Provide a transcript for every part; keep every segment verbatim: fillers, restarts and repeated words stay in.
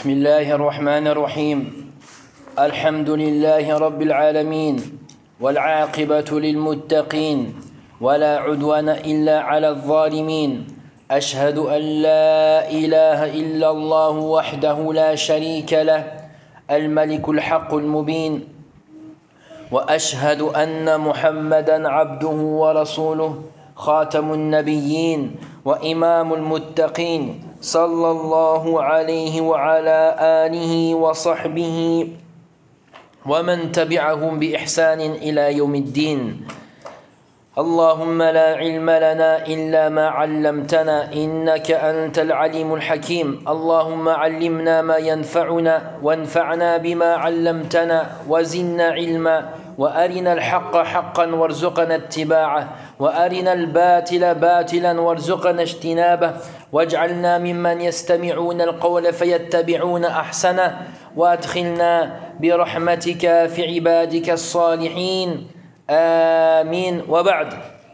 بسم الله الرحمن الرحيم الحمد لله رب العالمين والعاقبة للمتقين ولا عدوان إلا على الظالمين أشهد أن لا إله إلا الله وحده لا شريك له الملك الحق المبين وأشهد أن محمدًا عبده ورسوله خاتم النبيين وإمام المتقين صلى الله عليه وعلى آله وصحبه ومن تبعهم بإحسان إلى يوم الدين اللهم لا علم لنا إلا ما علمتنا إنك أنت العليم الحكيم اللهم علمنا ما ينفعنا وانفعنا بما علمتنا وزدنا علما وأرنا الحق حقا وارزقنا اتباعه وأرنا الباطل باطلا وارزقنا اجتنابه واجعلنا ممن يستمعون القول فيتبعون أحسنه وأدخلنا برحمتك في عبادك الصالحين Amin wa ba'd.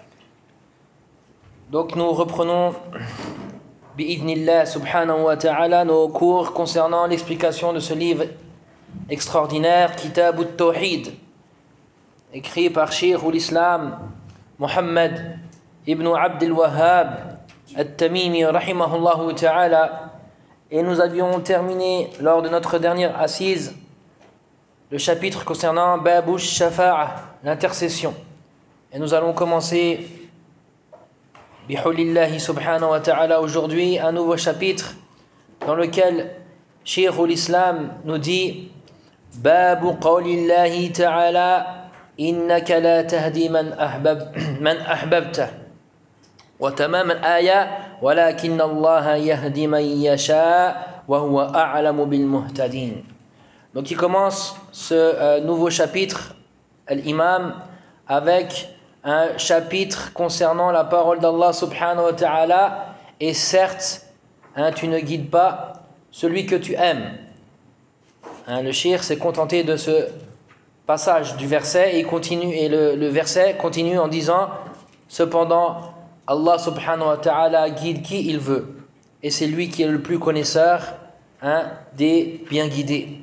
Donc nous reprenons bi'idhnillah subhanahu wa ta'ala nos cours concernant l'explication de ce livre extraordinaire Kitab al-Tawhid, écrit par Cheikh al-Islam Muhammad ibn Abd al-Wahhab al-Tamimi rahimahullah ta'ala. Et nous avions terminé lors de notre dernière assise le chapitre concernant Babu Shafa'a, l'intercession. Et nous allons commencer bihoulillahi subhanahu wa ta'ala aujourd'hui un nouveau chapitre dans lequel Cheikh al-Islam nous dit Babu qawlillahi ta'ala innaka la tahdi man ahbab man ahbabta wa tamam al-aya walakinna Allah yahdi man yasha wa huwa a'lamu bil muhtadin. Donc il commence ce euh, nouveau chapitre, l'imam, avec un chapitre concernant la parole d'Allah subhanahu wa ta'ala. Et certes, hein, tu ne guides pas celui que tu aimes. Hein, le cheikh s'est contenté de ce passage du verset et, il continue, et le, le verset continue en disant cependant, Allah subhanahu wa ta'ala guide qui il veut. Et c'est lui qui est le plus connaisseur, hein, des bien guidés.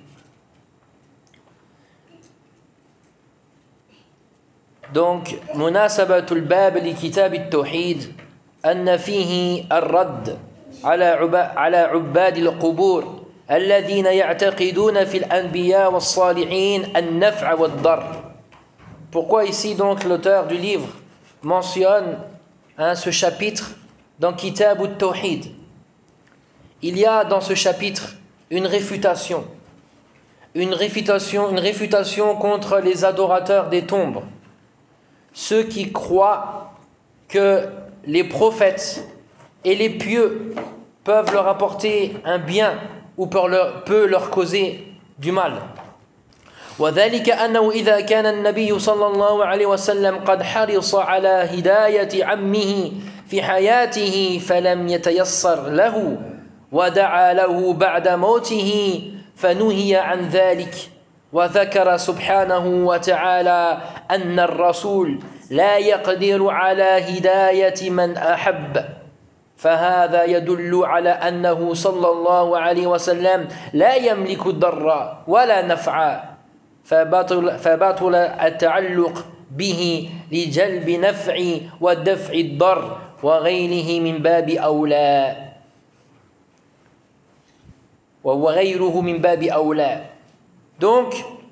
Donc, مناسبة الباب لكتاب التوحيد أن فيه الرد على على عباد القبور الذين يعتقدون في الأنبياء والصالحين النفع والضر. Pourquoi ici donc l'auteur du livre mentionne hein, ce chapitre dans Kitab al-Tawhid? Il y a dans ce chapitre une réfutation, une réfutation, une réfutation contre les adorateurs des tombes. Ceux qui croient que les prophètes et les pieux peuvent leur apporter un bien ou peut leur causer du mal. وذلك أنه إذا كان النبي صلى الله عليه وسلم قد حرص على هداية عمه في حياته فلم يتيسر له ودعا له بعد موته فنهي عن ذلك. وذكر سبحانه وتعالى أن الرسول لا يقدر على هداية من أحب فهذا يدل على أنه صلى الله عليه وسلم لا يملك الضر ولا نفع فبطل, فبطل التعلق به لجلب نفع ودفع الضر وغيره من باب أولى وغيره من باب أولى. Donc,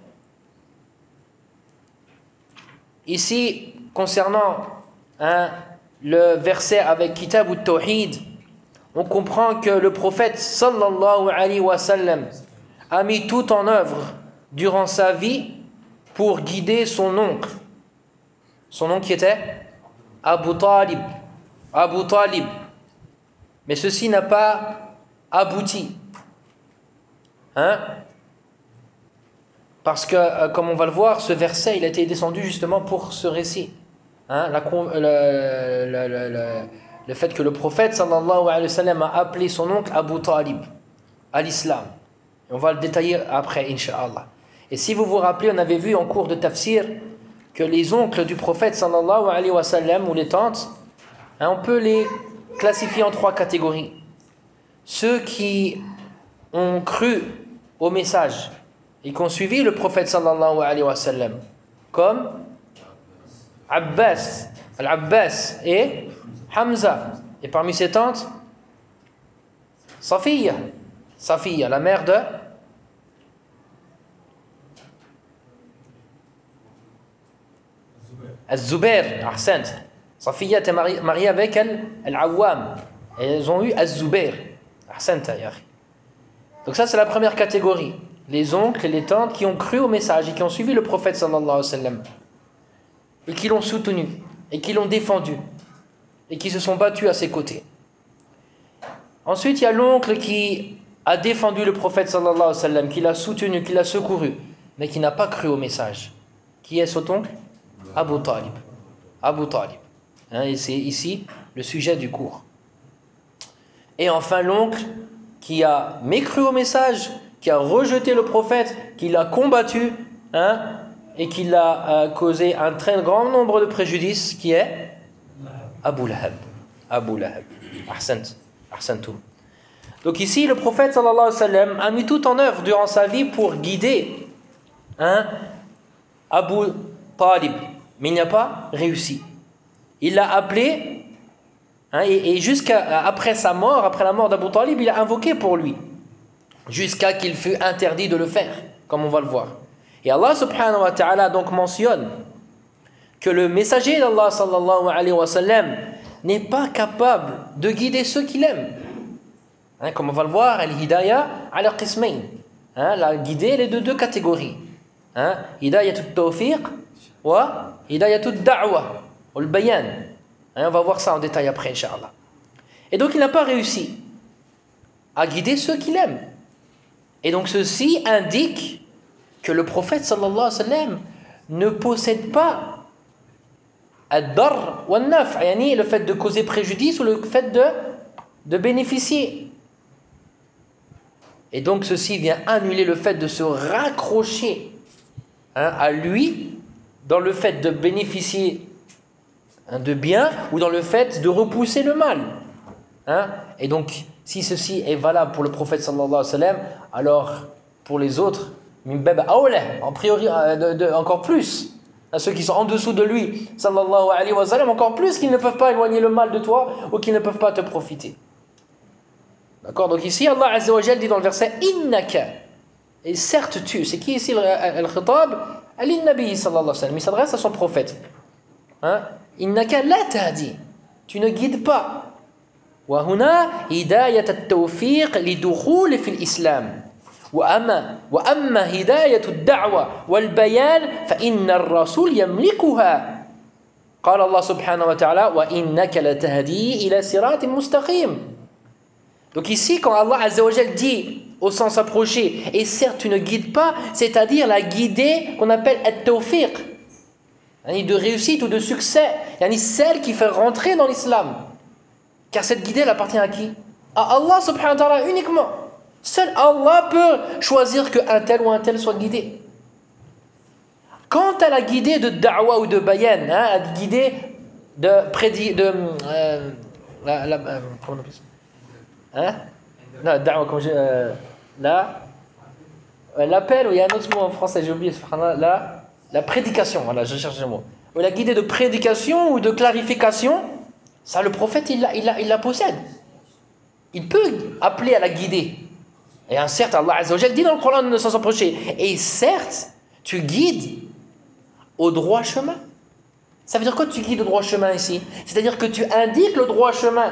ici, concernant hein, le verset avec Kitab al-Tawhid, on comprend que le prophète sallallahu alayhi wa sallam a mis tout en œuvre durant sa vie pour guider son oncle. Son oncle qui était Abu Talib. Abu Talib. Mais ceci n'a pas abouti. Hein? Parce que, euh, comme on va le voir, ce verset, il a été descendu justement pour ce récit. Hein, la, le, le, le, le, le fait que le prophète, sallallahu alayhi wa sallam, a appelé son oncle Abu Talib à l'islam. Et on va le détailler après, incha'Allah. Et si vous vous rappelez, on avait vu en cours de tafsir que les oncles du prophète, sallallahu alayhi wa sallam, ou les tantes, hein, on peut les classifier en trois catégories. Ceux qui ont cru au message et qui ont suivi le prophète sallallahu alayhi wa sallam, comme Abbas, Al-Abbas et Hamza. Et parmi ses tantes, Safiya, Safiya, la mère de Az-Zubair, Ahsant. Safiya était mariée, mariée avec Al-Awwam. Et elles ont eu Az-Zubair. Ahsant, ya akhi. Donc ça, c'est la première catégorie. Les oncles et les tantes qui ont cru au message et qui ont suivi le prophète sallallahu alayhi wa sallam. Et qui l'ont soutenu. Et qui l'ont défendu. Et qui se sont battus à ses côtés. Ensuite, il y a l'oncle qui a défendu le prophète sallallahu alayhi wa sallam, qui l'a soutenu, qui l'a secouru, mais qui n'a pas cru au message. Qui est cet oncle? Abu Talib. Abu Talib. Hein, et c'est ici le sujet du cours. Et enfin, l'oncle qui a mécru au message, qui a rejeté le prophète, qui l'a combattu, hein, et qui l'a euh, causé un très grand nombre de préjudices, qui est Abu Lahab. Abu Lahab. Ahsant. Ahsantum. Donc ici, le prophète sallallahu alayhi wa sallam a mis tout en œuvre durant sa vie pour guider hein, Abu Talib, mais il n'a pas réussi. Il l'a appelé, hein, et, et jusqu'à après sa mort, après la mort d'Abu Talib, il a invoqué pour lui, jusqu'à qu'il fût interdit de le faire, comme on va le voir. Et Allah subhanahu wa ta'ala donc mentionne que le messager d'Allah sallallahu alayhi wa sallam n'est pas capable de guider ceux qu'il aime. Hein, comme on va le voir, al-hidayah ala qismayn. Hein, la guider, elle est de deux catégories. Hein, hidayat al-tawfiq wa hidayat al-da'wa, ou le bayan. Hein, on va voir ça en détail après, Inch'Allah. Et donc, il n'a pas réussi à guider ceux qu'il aime. Et donc, ceci indique que le prophète sallallahu alayhi wa sallam ne possède pas ad-dar wa an-naf', yani le fait de causer préjudice ou le fait de, de bénéficier. Et donc ceci vient annuler le fait de se raccrocher hein, à lui dans le fait de bénéficier hein, de bien ou dans le fait de repousser le mal. Hein. Et donc si ceci est valable pour le prophète sallallahu alayhi wa sallam, alors pour les autres, min bab awla, en priori de, de, encore plus. À ceux qui sont en dessous de lui, sallallahu alayhi wa sallam, encore plus qu'ils ne peuvent pas éloigner le mal de toi ou qu'ils ne peuvent pas te profiter. D'accord? Donc ici, Allah Azza wa Jal dit dans le verset Innaka. Et certes tu, c'est qui ici al-khitab? Al-Nabi sallallahu alayhi wa sallam. Il s'adresse à son prophète. Hein? Innaka la tahdi. Tu ne guides pas. Wa huna hidayat at-tawfiq lidukhul fi al-islam. وأما وأما هداية الدعوة والبيان فإن الرسول يملكها قال الله سبحانه وتعالى وإنك لتهدي إلى صراط مستقيم. Donc ici quand Allah Azza wa Jal dit au sens approché et certes tu ne guides pas, c'est-à-dire la guidée qu'on appelle at-tawfiq, de réussite ou de succès, celle qui fait rentrer dans l'islam, car cette guidée elle appartient à qui? À Allah subhanahu wa ta'ala uniquement. Seul Allah peut choisir qu'un tel ou un tel soit guidé. Quant à la guidée de da'wa ou de bayan, hein, la guidée de prédi... de... Euh, la, la, euh, comment on appelle ça? Hein? Non, da'wa, comme je... Euh, la... L'appel, il y a un autre mot en français, j'ai oublié, la, la prédication, voilà, je cherche le mot. Ou la guidée de prédication ou de clarification, ça le prophète, il la, il la, il la possède. Il peut appeler à la guider. Et un certes, Allah Azza wa Jal dit dans le Coran de s'en approcher. Et certes, tu guides au droit chemin. Ça veut dire quoi tu guides au droit chemin ici? C'est-à-dire que tu indiques le droit chemin.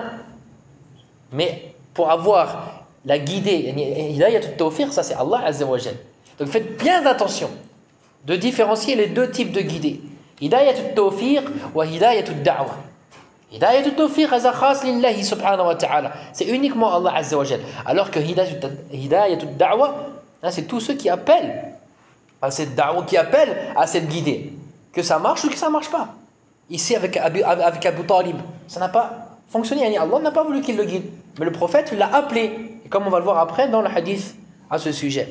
Mais pour avoir la guidée, hidayat at-tawfiq, ça c'est Allah Azza wa Jal. Donc faites bien attention de différencier les deux types de guidée. Hidayat at-tawfiq wa hidayat ad-da'wa. Hidayat at-tawfiq hadha khas lillahi subhanahu wa ta'ala. C'est uniquement Allah Azza wa Jal. Alors que hidayat ad-da'wa, c'est tous ceux qui appellent à cette da'wa, qui appellent à cette guidée. Que ça marche ou que ça ne marche pas. Ici avec Abu, avec Abu Talib, ça n'a pas fonctionné. Allah n'a pas voulu qu'il le guide. Mais le prophète l'a appelé. Et comme on va le voir après dans le hadith à ce sujet.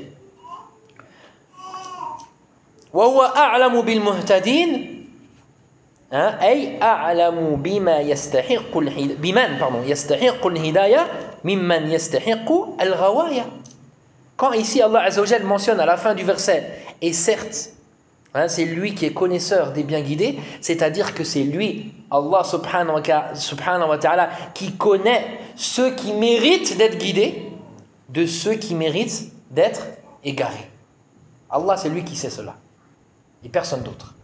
Wa huwa a'lamu bil muhtadin. أي أعلم بما يستحق بمن pardon يستحق الهداية ممن يستحق الغواية. Quand ici Allah Azza wa Jal mentionne à la fin du verset, et certes, hein, c'est lui qui est connaisseur des bien guidés, c'est-à-dire que c'est lui, Allah subhanahu wa ta'ala, qui connaît ceux qui méritent d'être guidés de ceux qui méritent d'être égarés. Allah, c'est lui qui sait cela, et personne d'autre.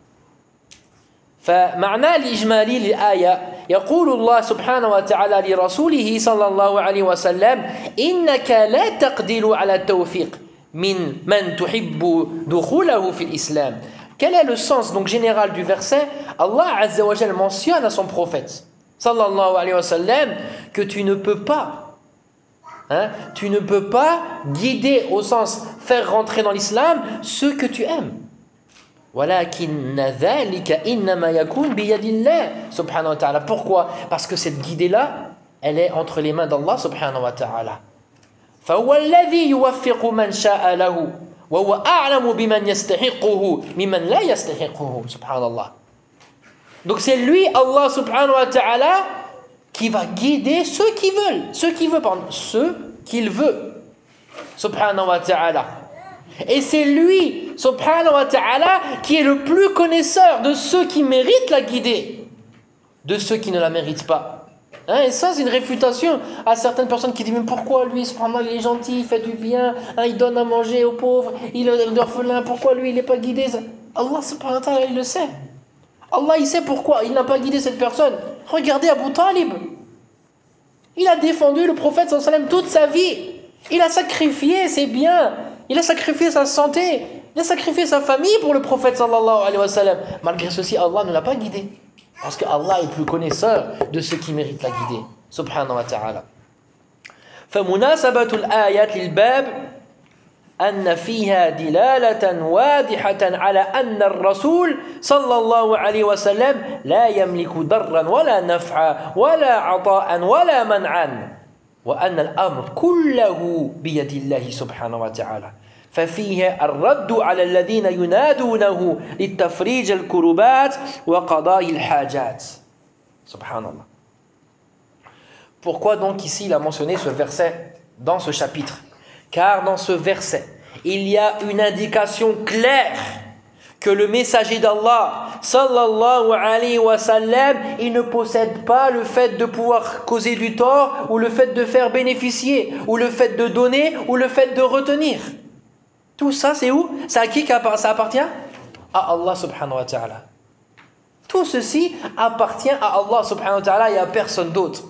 فمعنى الإجمالي للآية يقول الله سبحانه وتعالى لرسوله صلى الله عليه وسلم إنك لا تقدر على التوفيق من من تحب دخوله في الإسلام. Quel est le sens donc général du verset? Allah Azza wa Jal mentionne à son prophète sallallahu alayhi wa sallam que tu ne peux pas hein, tu ne peux pas guider au sens faire rentrer dans l'islam ceux que tu aimes. ولكن ذلك إنما يكون بيد الله سبحانه وتعالى. Pourquoi? Parce que cette guidée-là, elle est entre les mains d'Allah subhanahu wa ta'ala. فهو الذي يوفق من شاء له وهو أعلم بمن يستحقه ممن لا يستحقه سبحان الله. Donc c'est lui, Allah subhanahu wa ta'ala, qui va guider ceux qui veulent, ceux qui veulent, pardon, ceux qu'il veut, subhanahu wa ta'ala. Et c'est lui, subhanahu wa ta'ala, qui est le plus connaisseur de ceux qui méritent la guidée, de ceux qui ne la méritent pas. Hein, et ça, c'est une réfutation à certaines personnes qui disent mais pourquoi lui, subhanallah, il est gentil, il fait du bien, hein, il donne à manger aux pauvres, il est orphelin, pourquoi lui, il n'est pas guidé? Allah subhanahu wa ta'ala, il le sait. Allah, il sait pourquoi il n'a pas guidé cette personne. Regardez Abu Talib. Il a défendu le prophète sallallahu alayhi wa sallam toute sa vie. Il a sacrifié ses biens. Il a sacrifié sa santé. Il a sacrifié sa famille pour le prophète sallallahu alayhi wa sallam. Malgré ceci, Allah ne l'a pas guidé. Parce que Allah est plus connaisseur de ceux qui méritent la guidée. Subhanahu wa ta'ala. فمناسبة الآيات للباب أن فيها دلالة واضحة على أن الرسول صلى الله عليه وسلم لا يملك ضرا ولا نفعا ولا عطاء ولا منعا وأن الأمر كله بيد الله سبحانه وتعالى ففيه الرد على الذين ينادونه للتفريج الكربات وقضاء الحاجات سبحان الله. Pourquoi donc ici il a mentionné ce verset dans ce chapitre? Car dans ce verset, il y a une indication claire que le messager d'Allah, sallallahu alayhi wa sallam, il ne possède pas le fait de pouvoir causer du tort, ou le fait de faire bénéficier, ou le fait de donner, ou le fait de retenir. Tout ça, c'est où? C'est à qui ça appartient? À Allah subhanahu wa ta'ala. Tout ceci appartient à Allah subhanahu wa ta'ala et à personne d'autre.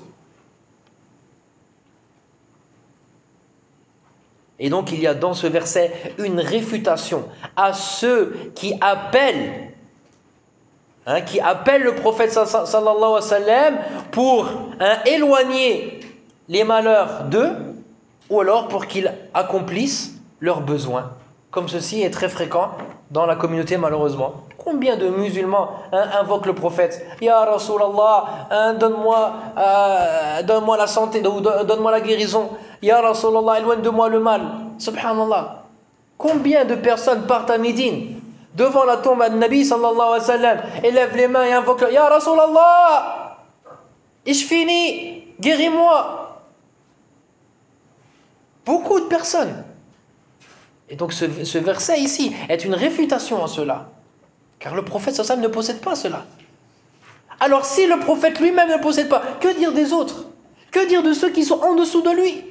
Et donc il y a dans ce verset une réfutation à ceux qui appellent, hein, qui appellent le prophète sallallahu alayhi wa sallam pour hein, éloigner les malheurs d'eux, ou alors pour qu'ils accomplissent leurs besoins. Comme ceci est très fréquent dans la communauté malheureusement. Combien de musulmans hein, invoquent le prophète? Ya Rasulallah, hein, donne-moi, euh, donne-moi la santé, donne-moi la guérison. Ya Rasulallah, éloigne de moi le mal. Subhanallah. Combien de personnes partent à Médine devant la tombe de Nabi sallallahu alayhi wa sallam, élèvent les mains et invoquent Ya Rasulallah, ishfini, guéris-moi. Beaucoup de personnes. Et donc ce, ce verset ici est une réfutation à cela. Car le prophète sallallahu alayhi wa sallam ne possède pas cela. Alors si le prophète lui-même ne possède pas, que dire des autres? Que dire de ceux qui sont en dessous de lui?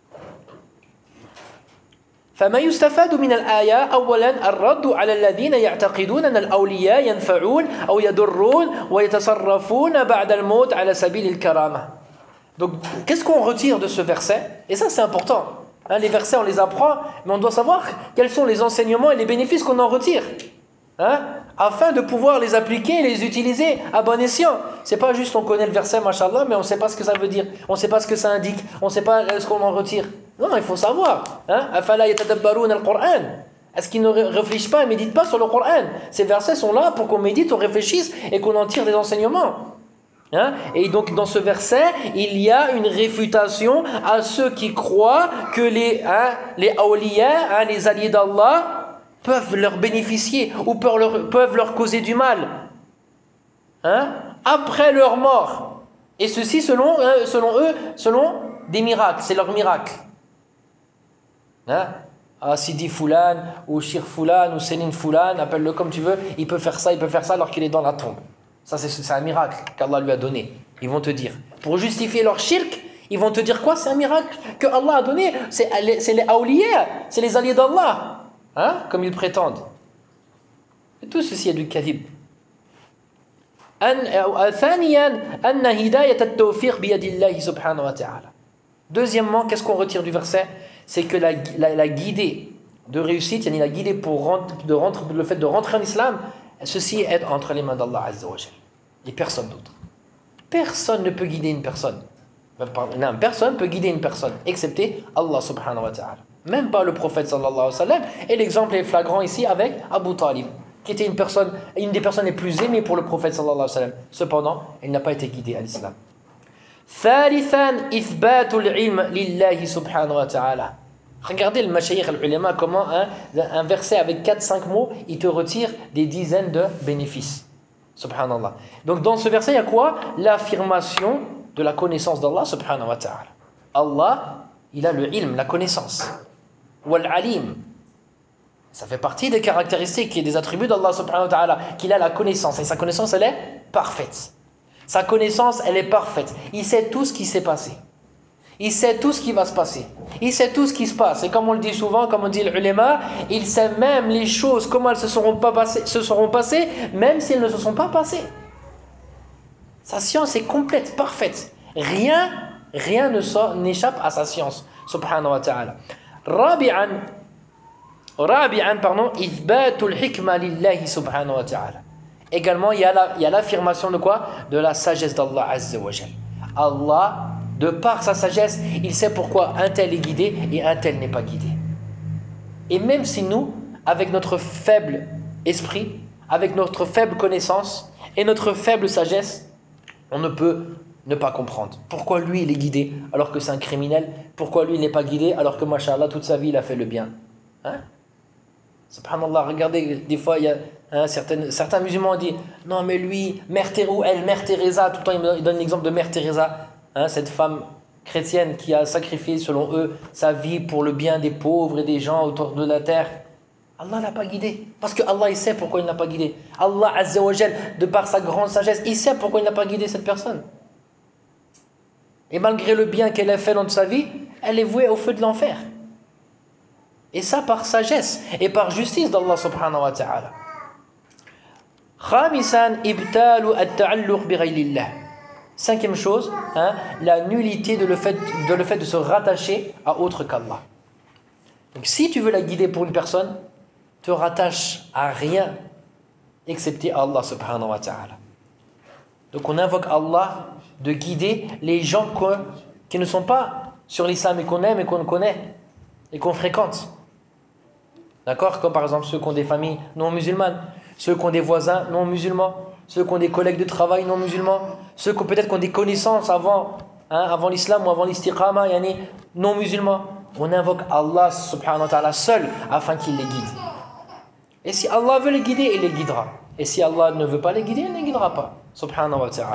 فما يستفاد من الآية أولا الرد على الذين يعتقدون أن الأولياء ينفعون أو يضرون ويتصرفون بعد الموت على سبيل الكرامة. Donc qu'est-ce qu'on retire de ce verset? Et ça c'est important. Hein, les versets on les apprend, mais on doit savoir quels sont les enseignements et les bénéfices qu'on en retire. Hein, afin de pouvoir les appliquer et les utiliser à bon escient. C'est pas juste on connaît le verset, mashallah, mais on ne sait pas ce que ça veut dire, on ne sait pas ce que ça indique, on ne sait pas ce qu'on en retire. Non, il faut savoir. Hein? Afala yatadabbaruna al-Qur'an. Est-ce qu'ils ne réfléchissent pas et ne méditent pas sur le Coran? Ces versets sont là pour qu'on médite, on réfléchisse et qu'on en tire des enseignements. Hein? Et donc dans ce verset, il y a une réfutation à ceux qui croient que les, hein, les awliya, hein, les alliés d'Allah, peuvent leur bénéficier ou peuvent leur, peuvent leur causer du mal hein, après leur mort. Et ceci selon, hein, selon eux, selon des miracles, c'est leur miracle. Hein? ah, Sidi Foulan, ou Shir Foulan, ou Céline Foulan, appelle-le comme tu veux, il peut faire ça, il peut faire ça alors qu'il est dans la tombe. Ça, c'est, c'est un miracle qu'Allah lui a donné. Ils vont te dire. Pour justifier leur shirk, ils vont te dire quoi? C'est un miracle que Allah a donné. C'est, c'est les awliya, c'est les alliés d'Allah. Hein? Comme ils prétendent. Et tout ceci est du kadhib. Deuxièmement, qu'est-ce qu'on retire du verset? C'est que la, la, la guidée de réussite, yani la guidée pour rentrer, de rentrer, le fait de rentrer en islam, ceci est entre les mains d'Allah Azza wa Jal. Et personne d'autre. Personne ne peut guider une personne. Non, personne peut guider une personne, excepté Allah subhanahu wa ta'ala. Même pas le prophète sallallahu alayhi wa sallam. Et l'exemple est flagrant ici avec Abu Talib, qui était une personne, une des personnes les plus aimées pour le prophète sallallahu alayhi wa sallam. Cependant, il n'a pas été guidé à l'islam. ثالثا إثبات العلم لله سبحانه وتعالى. Regardez le mashayikh al-ulama comment un, un verset avec quatre cinq mots, il te retire des dizaines de bénéfices. Subhanallah. Donc dans ce verset, il y a quoi? L'affirmation de la connaissance d'Allah subhanahu wa ta'ala. Allah, il a le ilm, la connaissance. Wal alim. Ça fait partie des caractéristiques et des attributs d'Allah subhanahu wa ta'ala, qu'il a la connaissance. Et sa connaissance, elle est parfaite. Sa connaissance, elle est parfaite. Il sait tout ce qui s'est passé. Il sait tout ce qui va se passer. Il sait tout ce qui se passe. Et comme on le dit souvent, comme on dit l'ulama, il sait même les choses, comment elles se seront, pas passées, se seront passées, même si elles ne se sont pas passées. Sa science est complète, parfaite. Rien, rien ne sort, n'échappe à sa science. Subhanahu wa ta'ala. Rabi'an, rabi'an, pardon, ithbatul hikma lillahi subhanahu wa ta'ala. Également, il y a, la, il y a l'affirmation de quoi? De la sagesse d'Allah Azza wa Jal. Allah, de par sa sagesse, il sait pourquoi un tel est guidé et un tel n'est pas guidé. Et même si nous, avec notre faible esprit, avec notre faible connaissance et notre faible sagesse, on ne peut ne pas comprendre. Pourquoi lui, il est guidé alors que c'est un criminel? Pourquoi lui, il n'est pas guidé alors que, mashallah, toute sa vie, il a fait le bien? Hein? Subhanallah, regardez, des fois, il y a hein, certaines, certains musulmans disent « Non, mais lui, Mère Thérèse, elle, Mère Teresa, tout le temps, il donne l'exemple de Mère Teresa. Hein, cette femme chrétienne qui a sacrifié, selon eux, sa vie pour le bien des pauvres et des gens autour de la terre. Allah l'a pas guidé. Parce que Allah, il sait pourquoi il n'a pas guidé. Allah, Azza wa Jal, de par sa grande sagesse, il sait pourquoi il n'a pas guidé cette personne. Et malgré le bien qu'elle a fait dans sa vie, elle est vouée au feu de l'enfer. Et ça par sagesse et par justice d'Allah subhanahu wa ta'ala. Khamisan ibtalu at-ta'alluq bi ghayrillah. Cinquième chose, hein, la nullité de le, fait, de le fait de se rattacher à autre qu'Allah. Donc si tu veux la guider pour une personne, te rattache à rien excepté à Allah subhanahu wa ta'ala. Donc on invoque Allah de guider les gens qui ne sont pas sur l'islam et qu'on aime et qu'on connaît et qu'on fréquente. D'accord? Comme par exemple ceux qui ont des familles non musulmanes, ceux qui ont des voisins non musulmans, ceux qui ont des collègues de travail non musulmans, ceux qui peut-être qui ont des connaissances avant, hein, avant l'islam ou avant l'istiqama, yani non musulmans. On invoque Allah subhanahu wa ta'ala seul afin qu'il les guide. Et si Allah veut les guider, il les guidera. Et si Allah ne veut pas les guider, il ne les guidera pas. Subhanahu wa ta'ala.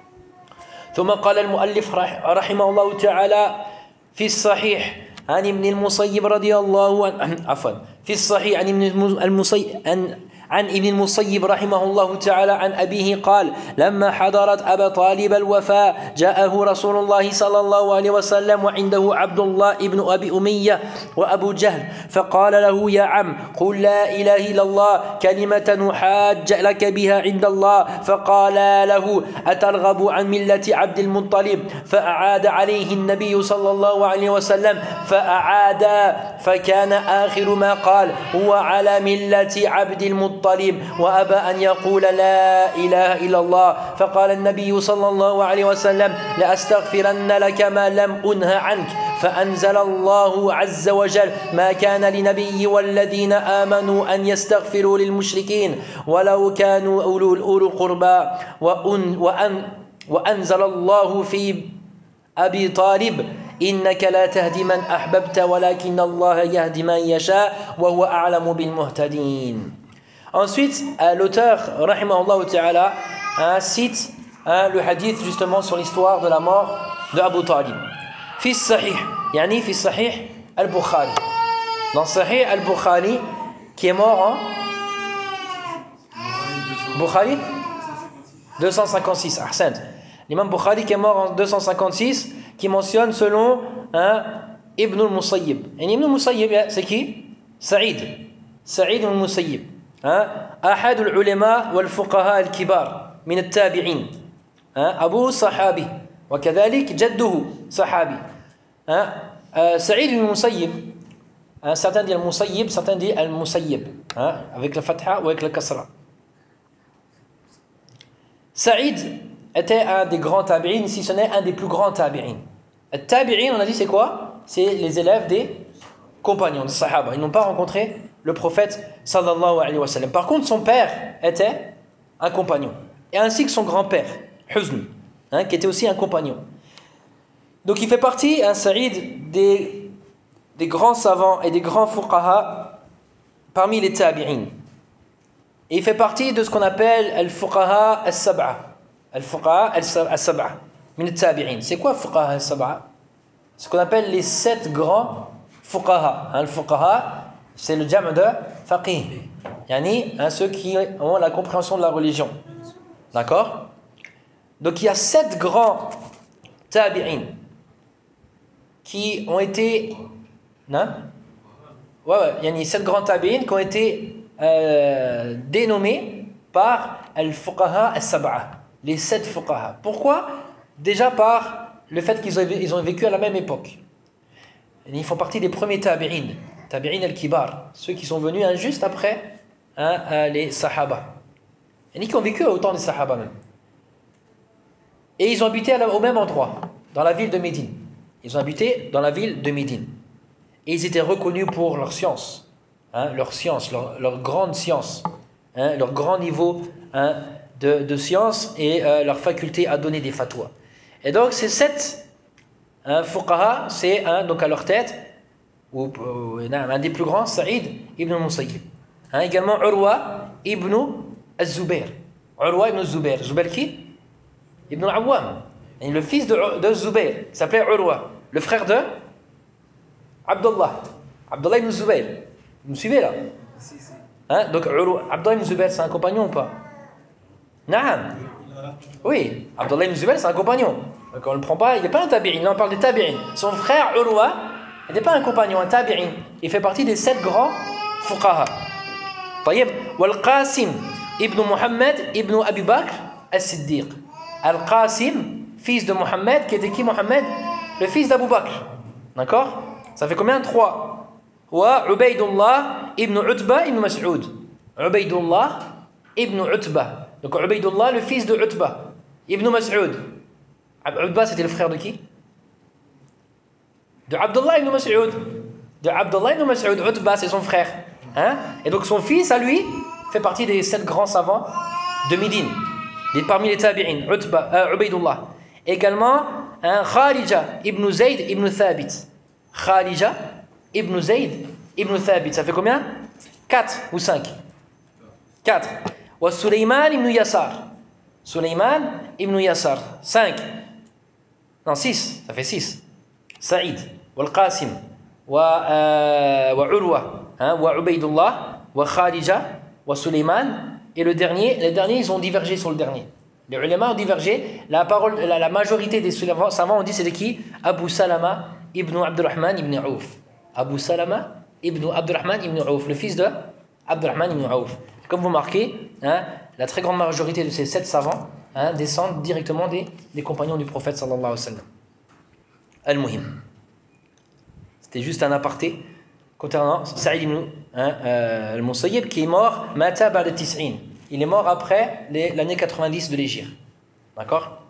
ثم قال المؤلف رحمه الله تعالى في الصحيح عن ابن المصيب رضي الله عنه عفوا في الصحيح عن ابن المصيب عن عن ابن المصيب رحمه الله تعالى عن أبيه قال لما حضرت أبا طالب الوفاة جاءه رسول الله صلى الله عليه وسلم وعنده عبد الله ابن أبي أمية وأبو جهل فقال له يا عم قل لا إله إلا الله كلمة نحاج لك بها عند الله فقال له أترغب عن ملة عبد المطلب فأعاد عليه النبي صلى الله عليه وسلم فأعاد فكان آخر ما قال هو على ملة عبد المطلب وأبى أن يقول لا إله إلا الله فقال النبي صلى الله عليه وسلم لأستغفرن لك ما لم أنه عنك فأنزل الله عز وجل ما كان لنبي والذين آمنوا أن يستغفروا للمشركين ولو كانوا أولو الأولو قربى وأن وأن وأنزل الله في أبي طالب إنك لا تهدي من أحببت ولكن الله يهدي من يشاء وهو أعلم بالمهتدين. Ensuite, euh, l'auteur, rahimahullah ta'ala, hein, cite hein, le hadith justement sur l'histoire de la mort de Abu Talib. Fi sahih, yani fi sahih al-Bukhari. Dans Sahih al-Bukhari, qui est mort en Bukhari deux cent cinquante-six. Ahsan. L'imam Bukhari qui est mort en deux cent cinquante-six, qui mentionne selon hein, Ibn al-Musayyib. Et Ibn al-Musayyib, c'est qui? Saïd. Saïd ibn al-Musayyib. أحد العلماء والفقهاء الكبار من التابعين. أبوه صحابي وكذلك جده صحابي. سعيد بن المسيب. Certains disent al-Musayyib, certains disent al-Musayyib, hein, avec le fatha ou avec le kasra. Saïd était un des grands tabi'in, si ce n'est un des plus grands tabi'in. Le tabi'in, on a dit, c'est quoi? C'est les élèves des compagnons, des sahaba. Ils n'ont pas rencontré le prophète sallallahu alayhi wa sallam. Par contre, son père était un compagnon, et ainsi que son grand-père, Huzn, hein, qui était aussi un compagnon. Donc il fait partie, un Saïd, des, des grands savants et des grands fuqaha parmi les tabi'in. Et il fait partie de ce qu'on appelle al-fuqaha al-sab'a. Al-fuqaha al-sab'a. Min al-tabi'in. C'est quoi fuqaha al-sab'a? Ce qu'on appelle les sept grands fuqaha. Al-fuqaha, c'est le jam' de faqih. Yani, hein, ceux qui ont la compréhension de la religion. D'accord? Donc il y a sept grands tabi'in qui ont été... Non? Ouais, ouais. Il y a sept grands tabi'in qui ont été euh, dénommés par al-fuqaha al-sab'a. Les sept fuqaha. Pourquoi? Déjà par le fait qu'ils ont, ils ont vécu à la même époque. Ils font partie des premiers tabi'in. Tabi'in al-kibar. Ceux qui sont venus hein, juste après hein, euh, les sahaba. Et qui ont vécu autant des sahaba même. Et ils ont habité la, au même endroit, dans la ville de Médine. Ils ont habité dans la ville de Médine. Et ils étaient reconnus pour leur science. Hein, leur science, leur, leur grande science. Hein, leur grand niveau hein, de, de science et euh, leur faculté à donner des fatwas. Et donc ces sept hein, fuqaha, c'est hein, donc à leur tête, ou, ou, un des plus grands, Saïd ibn al-Musayyib. Hein, également Urwa ibn al-Zubair. Urwa ibn al-Zubair. Zubair qui? Ibn al-Awwam. Le fils de, de Zubair. Il s'appelait Urwa. Le frère de Abdullah. Abdullah ibn Zubair. Vous me suivez là? Hein, donc Urwa, Abdullah ibn Zubair, c'est un compagnon ou pas? Naam. Oui, Abdullah ibn Zubair, c'est un compagnon. Donc on ne le prend pas, il n'est pas un tabi'in, là on parle des tabi'in. Son frère Urwa, il n'est pas un compagnon, un tabi'in. Il fait partie des sept grands fuqaha. طيب والقاسم ibn Muhammad ibn Abi Bakr as-Siddiq. Al-Qasim, fils de Mohammed, qui était qui Mohammed? Le fils d'Abu Bakr. D'accord? Ça fait combien? Trois. Wa Ubaydullah ibn Utba ibn Mas'ud. Ubaydullah ibn Utba. Donc Ubaydullah, le fils de Utba ibn Mas'ud. Utba, c'était le frère de qui? De Abdullah ibn Mas'ud. De Abdullah ibn Mas'ud. Utba, c'est son frère. Hein? Et donc son fils, à lui, fait partie des sept grands savants de Médine. Parmi les tabi'in, Utba, euh, Ubaydullah. Également, hein, Kharija ibn Zayd ibn Thabit. Kharija ibn Zayd ibn Thabit. Ça fait combien? Quatre ou cinq? Quatre. Wa Suleyman ibn Yasar. Suleyman ibn Yasar. Cinq. Non, six. Ça fait six. Saïd. Wa Al-Qasim. Wa, euh, wa Urwa. Hein, wa Ubaydullah. Wa Kharija. Wa Suleyman. Et le dernier, les derniers, ils ont divergé sur le dernier. Les ulama ont divergé. La, parole, la, la majorité des savants ont dit c'était qui? Abu Salama ibn Abdurrahman ibn Auf. Abu Salama ibn Abdurrahman ibn Auf, le fils de Abdurrahman ibn Auf. Comme vous marquez, hein, la très grande majorité de ces sept savants hein, descendent directement des, des compagnons du prophète sallallahu alayhi wa sallam. Al-Muhim. C'était juste un aparté concernant Saïd ibn hein, euh, al-Musayyib qui est mort Mata ba'da tis'in. Il est mort après les, l'année quatre-vingt-dix de l'Hégire. D'accord?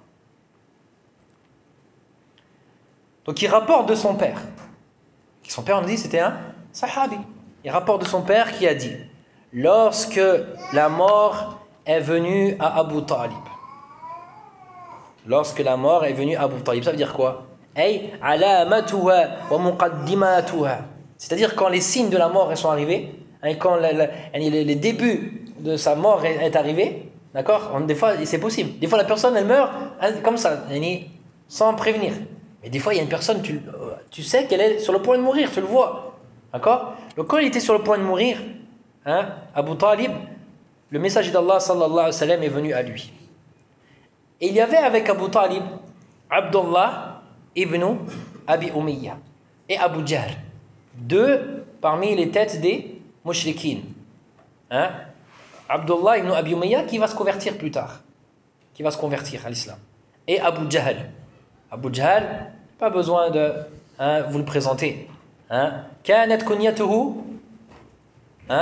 Donc il rapporte de son père. Son père, on dit, c'était un sahabi. Il rapporte de son père qui a dit lorsque la mort est venue à Abu Talib. Lorsque la mort est venue à Abu Talib, ça veut dire quoi? Ay alamatuha wa muqaddimatuha. C'est-à-dire quand les signes de la mort sont arrivés, hein, quand la, la, les, les débuts de sa mort est, est arrivé, d'accord? Des fois, c'est possible. Des fois, la personne, elle meurt hein, comme ça, sans prévenir. Mais des fois, il y a une personne, tu, tu sais qu'elle est sur le point de mourir, tu le vois. D'accord? Donc quand il était sur le point de mourir, hein, Abu Talib, le messager d'Allah sallallahu alayhi wa sallam est venu à lui. Et il y avait avec Abu Talib Abdullah ibn Abi Umayya et Abu Jahl, deux parmi les têtes des mushrikines. Hein? Abdullah ibn Abi Umayya qui va se convertir plus tard, qui va se convertir à l'islam. Et Abu Jahl. Abu Jahl, pas besoin de hein, vous le présenter. Hein? كانت كنيته hein?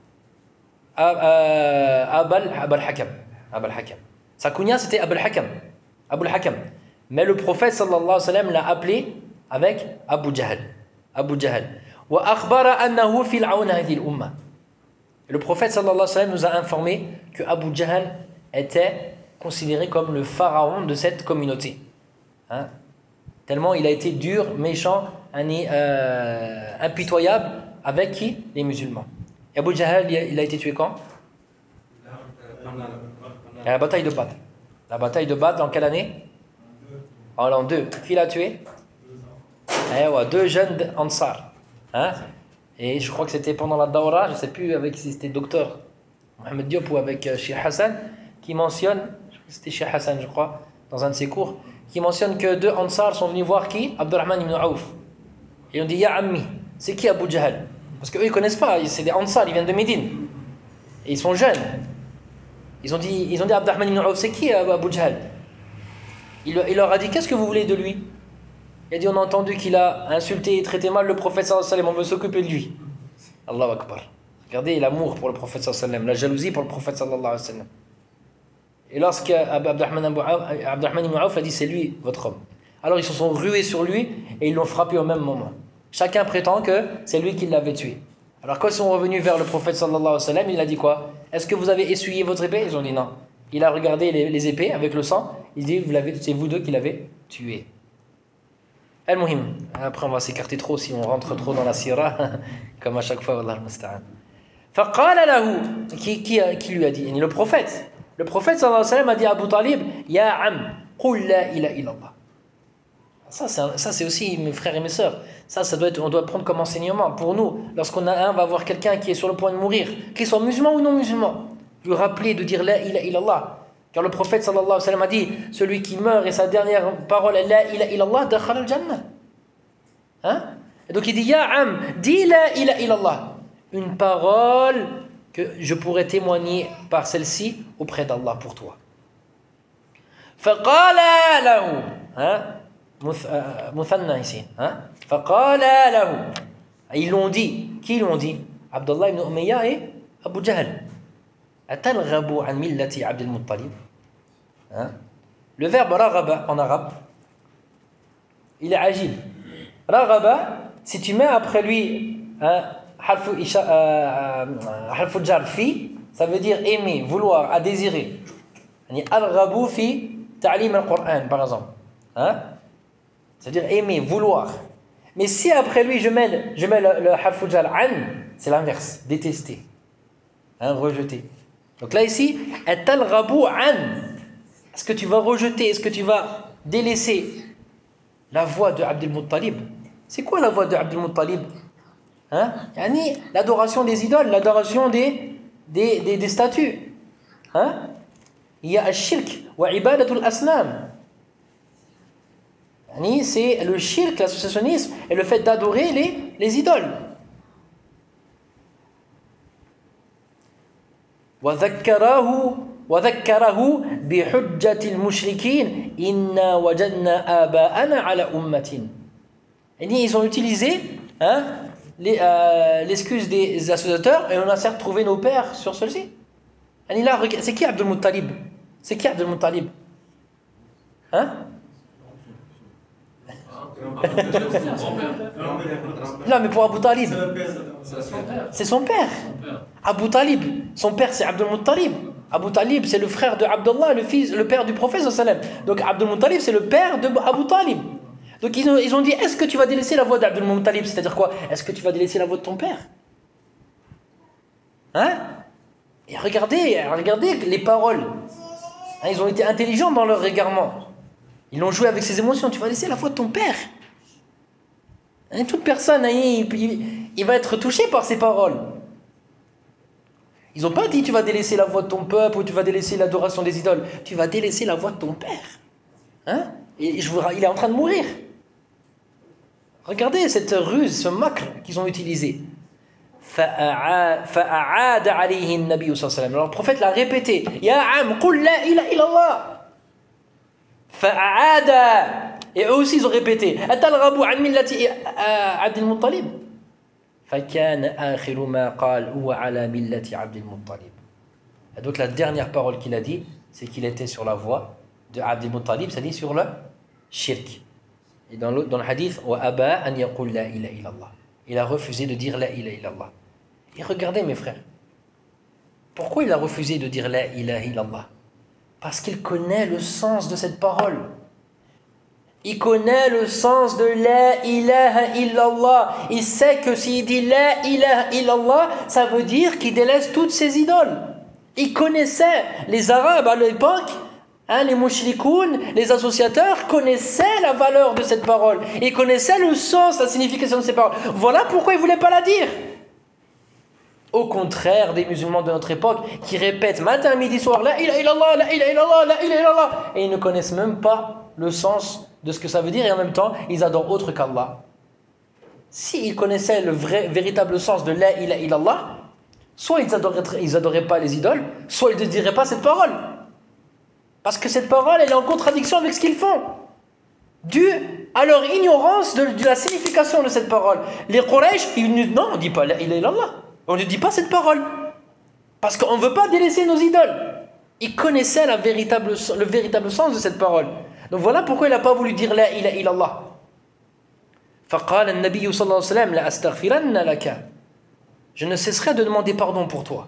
Abul Hakam. Abul Hakam. Sa kunya c'était Abul Hakam. Abul Hakam. Mais le prophète sallallahu alayhi wa sallam l'a appelé avec Abu Jahl. Abu Jahl. Wa akhbara annahu fil aun hadhihi al-umma. Le prophète sallallahu alayhi wa sallam nous a informé que Abu Jahl était considéré comme le pharaon de cette communauté. Hein? Tellement il a été dur, méchant, euh, impitoyable avec qui? Les musulmans. Et Abu Jahl, il a été tué quand? À la bataille de Badr. La bataille de Badr, en quelle année? En l'an deux. Qui l'a tué? Eh ouais, deux jeunes Ansar. Hein? Et je crois que c'était pendant la Dawra, je ne sais plus avec si c'était docteur Mohamed Diop ou avec euh, Cheikh Hassan, qui mentionne, c'était Cheikh Hassan, je crois, dans un de ses cours, qui mentionne que deux Ansar sont venus voir qui? Abdurrahman ibn Auf. Et ils ont dit, Ya Ammi, c'est qui Abu Jahl? Parce qu'eux, ils ne connaissent pas, c'est des Ansar, ils viennent de Médine. Et ils sont jeunes. Ils ont dit, ils ont dit Abdurrahman ibn Auf, c'est qui Abu Jahl? il, il leur a dit, qu'est-ce que vous voulez de lui? Il a dit, on a entendu qu'il a insulté et traité mal le prophète sallallahu alayhi wa sallam, on veut s'occuper de lui. Allahu Akbar. Regardez l'amour pour le prophète sallallahu alayhi wa sallam, la jalousie pour le prophète sallallahu alayhi wa sallam. Et lorsque Abdurrahman ibn Auf a dit, c'est lui votre homme. Alors ils se sont rués sur lui et ils l'ont frappé au même moment. Chacun prétend que c'est lui qui l'avait tué. Alors quand ils sont revenus vers le prophète sallallahu alayhi wa sallam, il a dit quoi? Est-ce que vous avez essuyé votre épée? Ils ont dit non. Il a regardé les, les épées avec le sang. Il dit, vous l'avez, c'est vous deux qui l'avez tué. Al-Muhim. Après on va s'écarter trop si on rentre trop dans la sira, comme à chaque fois, Wallah al-Musta'an. Faqala lahu, qui, qui, qui lui a dit? Le prophète. Le prophète sallallahu alayhi wa sallam a dit à Abu Talib, Ya am, qul la ilaha illallah. Ça c'est, ça, c'est aussi, mes frères et mes sœurs, ça, ça doit être, on doit prendre comme enseignement pour nous, lorsqu'on a un, va voir quelqu'un qui est sur le point de mourir, qu'il soit musulman ou non musulman, lui rappeler de dire la ilaha illallah. Car le prophète sallallahu alayhi wa sallam a dit, celui qui meurt et sa dernière parole est la ilaha illallah, dakhala al-jannah. Hein? Et donc il dit, Ya am, dis la ilaha illallah. Une parole que je pourrais témoigner par celle-ci auprès d'Allah pour toi. Faqala lahu. Hein? Muthanna ici. Hein? Faqala lahu. Ils l'ont dit. Qui l'ont dit? Abdullah ibn Umayya et Abu Jahl. Atalghabu an millati Abdul Muttalib. Hein? Le verbe raghaba en arabe, il est agile. Raghaba, si tu mets après lui un harfu jar fi, ça veut dire aimer, vouloir, à désirer. Al-ghabu fi ta'lim al-Qur'an par exemple. Hein? C'est-à-dire aimer, vouloir. Mais si après lui je mets, je mets le, le harfu jar an, c'est l'inverse, détester, hein, rejeter. Donc là ici, atalghabu an, est-ce que tu vas rejeter, est-ce que tu vas délaisser la voix de Abdul Muttalib? C'est quoi la voix de Abdul Muttalib? Hein? Yani, l'adoration des idoles, l'adoration des, des, des, des statues. Hein? Il y a al-shirk wa ibadatul asnam. Yani, c'est le shirk, l'associationnisme et le fait d'adorer les, les idoles. وذكره وذكره بحجة المشركين إنا وجدنا آباءنا على أمة. Ils ont utilisé hein, les, euh, l'excuse des associateurs et on a certes trouvé nos pères sur celle-ci. C'est qui Abdul Muttalib? C'est qui Abdul Muttalib? Hein? Non, mais pour Abu Talib, c'est son père. Abu Talib, son père c'est Abdul Muttalib. Abu Talib c'est le frère de Abdullah, le fils, le père du prophète sallam. Donc Abdul Muttalib c'est le père de Abu Talib. Donc ils ont, ils ont dit, est-ce que tu vas délaisser la voix d'Abdul Muttalib? C'est-à-dire quoi? Est-ce que tu vas délaisser la voix de ton père? Hein? Et regardez, regardez les paroles. Hein, ils ont été intelligents dans leur égarement. Ils l'ont joué avec ses émotions. Tu vas laisser la voix de ton père. Hein, toute personne, hein, il, il, il va être touché par ces paroles. Ils n'ont pas dit tu vas délaisser la voix de ton peuple ou tu vas délaisser l'adoration des idoles. Tu vas délaisser la voix de ton père. Hein? Et je vous, il est en train de mourir. Regardez cette ruse, ce macre qu'ils ont utilisé. فَأَعَادَ عَلَيْهِ النَّبِيُّ صلى الله عليه وسلم. Alors le prophète l'a répété. Ya am, qul la ilaha illallah. فَأَعَادَ. Et eux aussi ils ont répété. أَتَلْغَبُ عَنْ مِلَّةِ عَبْدِ الْمُطَّلِبِ. فَكَانَ آخِرُ مَا قَالَ هُوَ عَلَى مِلَّةِ عَبْدِ الْمُطَّلِبِ. Et donc la dernière parole qu'il a dit, c'est qu'il était sur la voie de Abd al-Muttalib, c'est-à-dire sur le shirk. Et dans le, dans le hadith, وَأَبَا أَنْ يَقُلْ لَا إِلَهَ إِلَّا اللَّهِ. Il a refusé de dire la ilaha illallah. Et regardez mes frères, pourquoi il a refusé de dire la ilaha illallah? Parce qu'il connaît le sens de cette parole. Il connaît le sens de la ilaha illallah. Il sait que s'il dit la ilaha illallah, ça veut dire qu'il délaisse toutes ses idoles. Il connaissait, les Arabes à l'époque, hein, les mouchrikoun, les associateurs connaissaient la valeur de cette parole. Ils connaissaient le sens, la signification de ces paroles. Voilà pourquoi ils ne voulaient pas la dire. Au contraire des musulmans de notre époque qui répètent matin, midi, soir la ilaha illallah, la ilaha illallah, la ilaha illallah, et ils ne connaissent même pas le sens de ce que ça veut dire, et en même temps ils adorent autre qu'Allah. S'ils connaissaient le vrai, véritable sens de la ilaha illallah, soit ils n'adoraient ils adoraient pas les idoles, soit ils ne diraient pas cette parole. Parce que cette parole, elle est en contradiction avec ce qu'ils font, dû à leur ignorance de, de la signification de cette parole. Les Quraysh, ils ne, non, on ne dit pas la ilaha illallah. On ne dit pas cette parole. Parce qu'on ne veut pas délaisser nos idoles. Ils connaissaient la véritable, le véritable sens de cette parole. Donc voilà pourquoi il n'a pas voulu dire la ilaha illallah. فقال النبي صلى الله عليه وسلم لا أستغفرن لك. Je ne cesserai de demander pardon pour toi.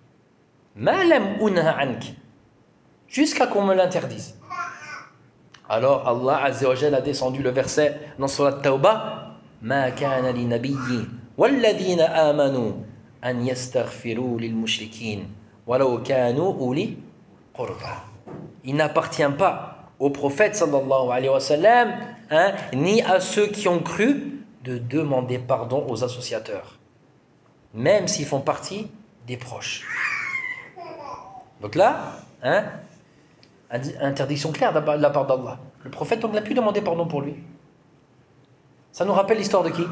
ما لم أنه عنك. Jusqu'à qu'on me l'interdise. Alors Allah Azza wa Jalla a descendu le verset dans Surat Tawbah. ما كان لنبي والذين آمنوا أن يستغفروا للمشركين ولو كانوا أولي قربى. Il n'appartient pas au prophète sallallahu alayhi wa sallam, hein, ni à ceux qui ont cru, de demander pardon aux associateurs, même s'ils font partie des proches. Donc là, hein, interdiction claire de la part d'Allah. Le prophète donc n'a plus demandé pardon pour lui. Ça nous rappelle l'histoire de qui?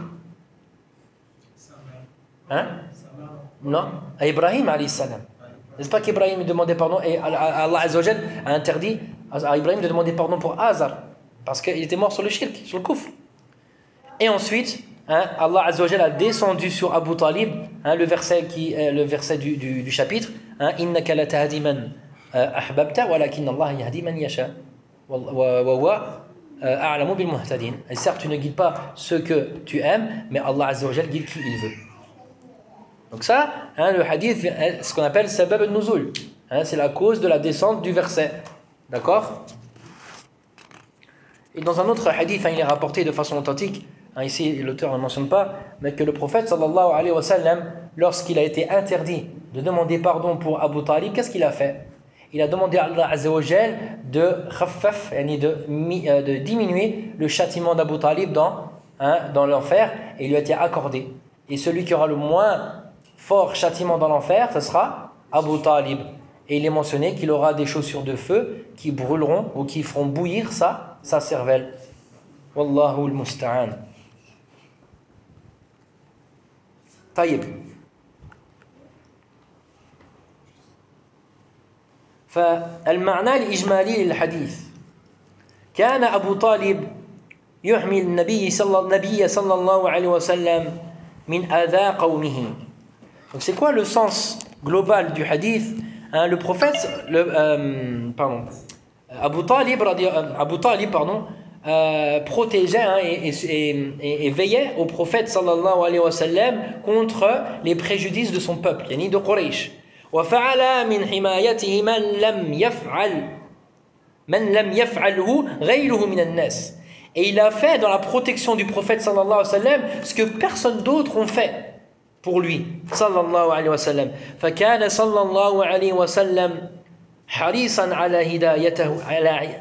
Hein? Non, à Ibrahim alayhi salam. N'est-ce pas qu'Ibrahim demandait pardon et Allah Azza wa Jal a interdit à Ibrahim de demander pardon pour Azar parce qu'il était mort sur le shirk, sur le kufr. Et ensuite, hein, Allah Azza wa Jal a descendu sur Abu Talib, hein, le verset qui euh, le verset du, du, du chapitre, hein, innaka la tahdi man ahbabta walakin Allah yahdi man yasha wa huwa a'lamu bil muhtadin. Et certes, tu ne guides pas ceux que tu aimes, mais Allah Azza wa Jal guide qui il veut. Donc ça, hein, le hadith, ce qu'on appelle sabab al-nuzul, hein, c'est la cause de la descente du verset. D'accord? Et dans un autre hadith, hein, il est rapporté de façon authentique, hein, ici l'auteur ne mentionne pas, mais que le prophète sallallahu alayhi wa sallam, lorsqu'il a été interdit de demander pardon pour Abu Talib, qu'est-ce qu'il a fait? Il a demandé à Allah Azza wa Jal de khaffaf, de, de diminuer le châtiment d'Abu Talib dans, hein, dans l'enfer, et il lui a été accordé. Et celui qui aura le moins fort châtiment dans l'enfer, ce sera Abu Talib. Et il est mentionné qu'il aura des chaussures de feu qui brûleront ou qui feront bouillir sa, sa cervelle. Wallahu al-musta'an. طيب. فالمعنى الإجمالي للحديث كان أبو طالب يحمي النبي صلى النبي صلى الله عليه وسلم من أذى قومه. Donc c'est quoi le sens global du hadith? Hein, le prophète, le, euh, pardon, Abu Talib, Abu Talib pardon, euh, protégeait hein, et, et, et, et veillait au prophète sallallahu alayhi wa sallam contre les préjudices de son peuple, yani de Quraysh. وفعل من حمايته من لم يفعل من لم يفعله غيره من الناس. Et il a fait dans la protection du prophète sallallahu alayhi wa sallam ce que personne d'autre ont fait pour lui sallallahu alayhi wa sallam. فكان صلى الله عليه وسلم حريصا على هدايته على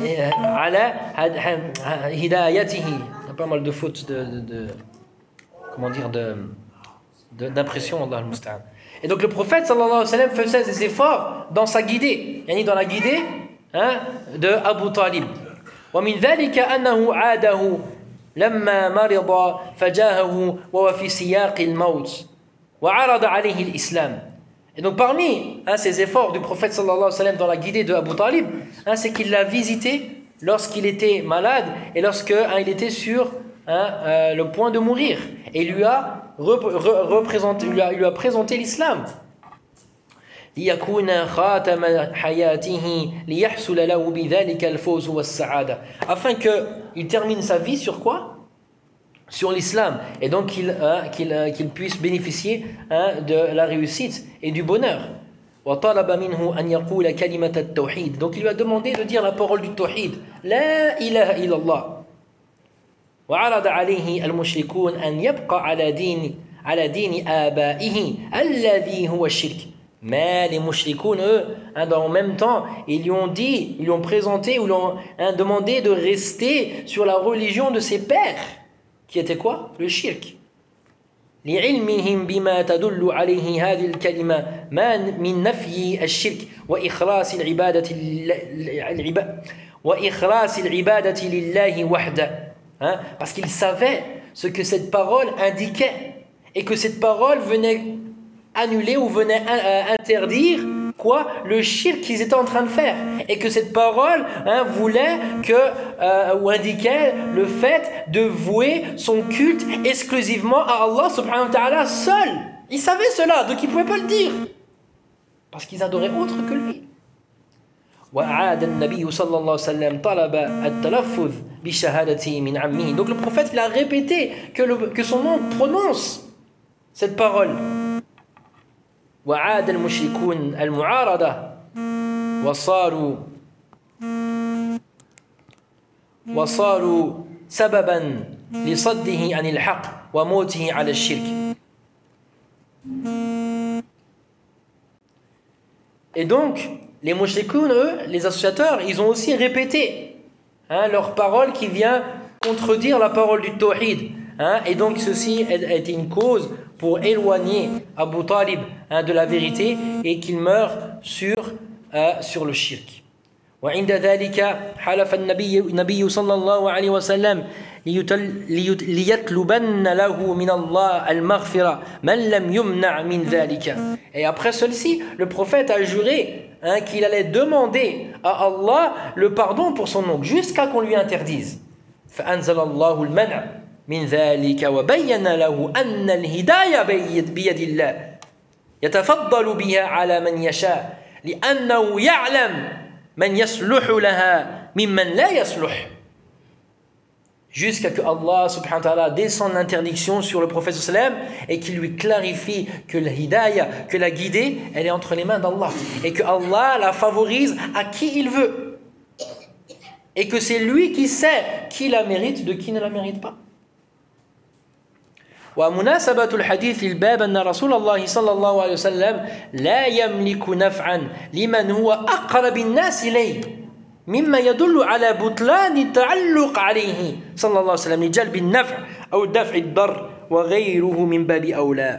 على هدايته. Il y a pas mal de fautes de, de, de comment dire, de, de, d'impression, Allah al-Musta'an. Et donc le prophète sallallahu alayhi wa sallam faisait des efforts dans sa guidée, yani dans la guidée hein, de Abu Talib. ومن ذلك أنه عاده لما مرض فجاءه وهو في سياق الموت وعرض عليه الإسلام. Et donc parmi hein, ces efforts du prophète sallallahu alayhi wa sallam dans la guidée de Abu Talib, hein, c'est qu'il l'a visité lorsqu'il était malade et lorsque hein, il était sur hein, euh, le point de mourir. Et il lui a, rep- re- représenté, lui a, il lui a présenté l'islam. ليكون خاتم حياته ليحصل له بذلك الفوز والسعادة. Afin qu'il termine sa vie sur quoi? Sur l'islam. Et donc qu'il, hein, qu'il, hein, qu'il puisse bénéficier hein, de la réussite et du bonheur. وطلب منه أن يقول كلمة التوحيد. Donc il lui a demandé de dire la parole du tawhid. لا إله إلا الله. وعرض عليه المشركون أن يبقى على دين على دين آبائه الذي هو الشرك. Mais les mushrikoun, eux, hein, dans le même temps, ils lui ont dit, ils lui ont présenté, ou lui ont hein, demandé de rester sur la religion de ses pères, qui était quoi? Le shirk. لعلمهم بما تدل عليه هذه الكلمة ما من نفي الشرك وإخلاص العبادة وإخلاص العبادة لله وحده. Hein, parce qu'ils savaient ce que cette parole indiquait et que cette parole venait annuler ou venait interdire quoi? Le shirk qu'ils étaient en train de faire, et que cette parole hein, voulait que euh, ou indiquait le fait de vouer son culte exclusivement à Allah subhanahu wa ta'ala seul. Ils savaient cela, donc ils ne pouvaient pas le dire parce qu'ils adoraient autre que lui. وأعاد النبي صلى الله عليه وسلم طلب التلفظ بشهادته من عمه. Donc le prophète il a répété que, le, que son nom prononce cette parole. وعاد المشركون المعارضة وصاروا وصاروا سببا لصده عن الحق وموته على الشرك. Et donc les mushrikoun, eux, les associateurs, ils ont aussi répété hein, leur parole qui vient contredire la parole du tawhid. Hein, et donc ceci a été une cause pour éloigner Abu Talib hein, de la vérité et qu'il meure sur, euh, sur le shirk. وعند ذلك حلف النبي النبي صلى الله عليه وسلم ليطلبن له من الله المغفرة من لم يمنع من ذلك. Et après ceci, le prophète a juré hein, qu'il allait demander à Allah le pardon pour son oncle jusqu'à qu'on lui interdise. فأنزل الله المنع من ذلك وبين له أن الهداية بيد الله يتفضل بها على من يشاء لأنه يعلم من يصلح لها ممن لا يصلح. Jusqu'à que Allah subhanahu wa ta'ala descende l'interdiction sur le prophète sallam et qu'il lui clarifie que la hidayah, que la guidée, elle est entre les mains d'Allah et que Allah la favorise à qui il veut et que c'est lui qui sait qui la mérite de qui ne la mérite pas. ومناسبة الحديث للباب أن رسول الله صلى الله عليه وسلم لا يملك نفعا لمن هو أقرب الناس إليه مما يدل على بطلان التعلق عليه صلى الله عليه وسلم لجلب النفع أو دفع الضر وغيره من باب أولى.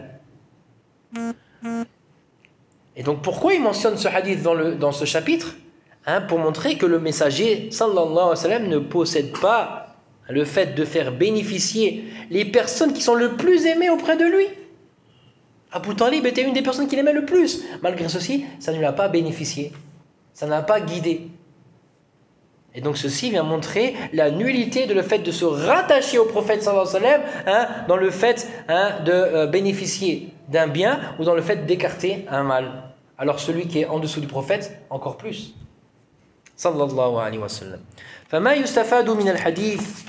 Et donc pourquoi il mentionne ce hadith dans, le, dans ce chapitre hein, pour montrer que le messager sallallahu alayhi wa sallam ne possède pas le fait de faire bénéficier les personnes qui sont le plus aimées auprès de lui. Abu Talib était une des personnes qu'il aimait le plus. Malgré ceci, ça ne lui a pas bénéficié. Ça n'a pas guidé. Et donc ceci vient montrer la nullité de le fait de se rattacher au prophète sallallahu alayhi wa sallam hein, dans le fait hein, de euh, bénéficier d'un bien ou dans le fait d'écarter un mal. Alors celui qui est en dessous du prophète, encore plus. Sallallahu alayhi wa sallam. فما يستفاد من الحديث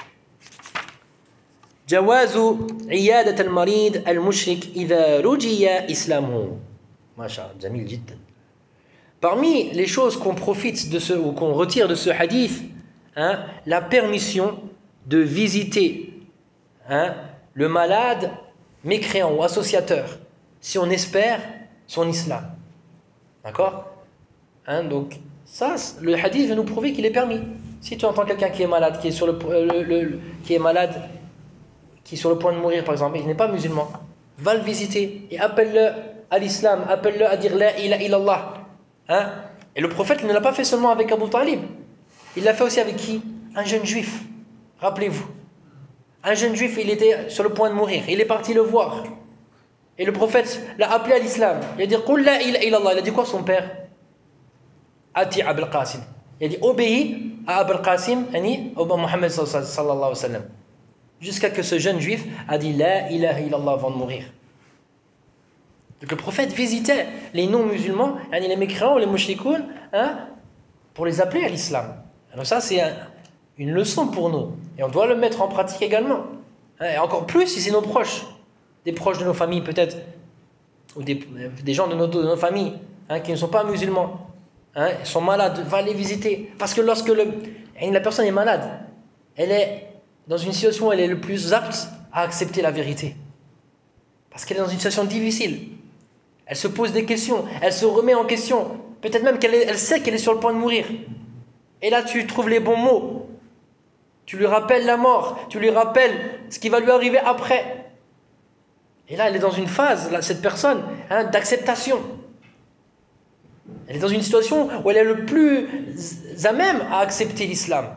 جواز عيادة المريض المشرك إذا رجي إسلامه. ما شاء الله جميل جدا. Parmi les choses qu'on profite de ce ou qu'on retire de ce hadith, hein, la permission de visiter hein, le malade mécréant ou associateur si on espère son islam. D'accord hein, donc ça, le hadith va nous prouver qu'il est permis. Si tu entends quelqu'un qui est malade, qui est sur le, le, le qui est malade, qui est sur le point de mourir par exemple, il n'est pas musulman, va le visiter et appelle-le à l'islam, appelle-le à dire la ilaha illallah. Hein? Et le prophète il ne l'a pas fait seulement avec Abu Talib, il l'a fait aussi avec qui? Un jeune juif, rappelez-vous. Un jeune juif, il était sur le point de mourir, il est parti le voir. Et le prophète l'a appelé à l'islam. Il a dit Qul la ilaha illallah. Il a dit quoi son père? Ati Abul Qasim. Il a dit obéis à Abul Qasim, yani au Mohammed sallallahu alayhi wa sallam. Jusqu'à que ce jeune juif a dit la ilaha illallah avant de mourir. Donc le prophète visitait les non-musulmans, yani les mécréants, les mushrikoun, hein, pour les appeler à l'islam. Alors ça c'est un, une leçon pour nous. Et on doit le mettre en pratique également. Et encore plus si c'est nos proches. Des proches de nos familles peut-être, ou des, des gens de nos, de nos familles hein, qui ne sont pas musulmans, hein, sont malades, va les visiter. Parce que lorsque le, la personne est malade, elle est dans une situation où elle est le plus apte à accepter la vérité. Parce qu'elle est dans une situation difficile. Elle se pose des questions, elle se remet en question. Peut-être même qu'elle est, elle sait qu'elle est sur le point de mourir. Et là, tu trouves les bons mots. Tu lui rappelles la mort, tu lui rappelles ce qui va lui arriver après. Et là, elle est dans une phase, là, cette personne, hein, d'acceptation. Elle est dans une situation où elle est le plus à même à accepter l'islam.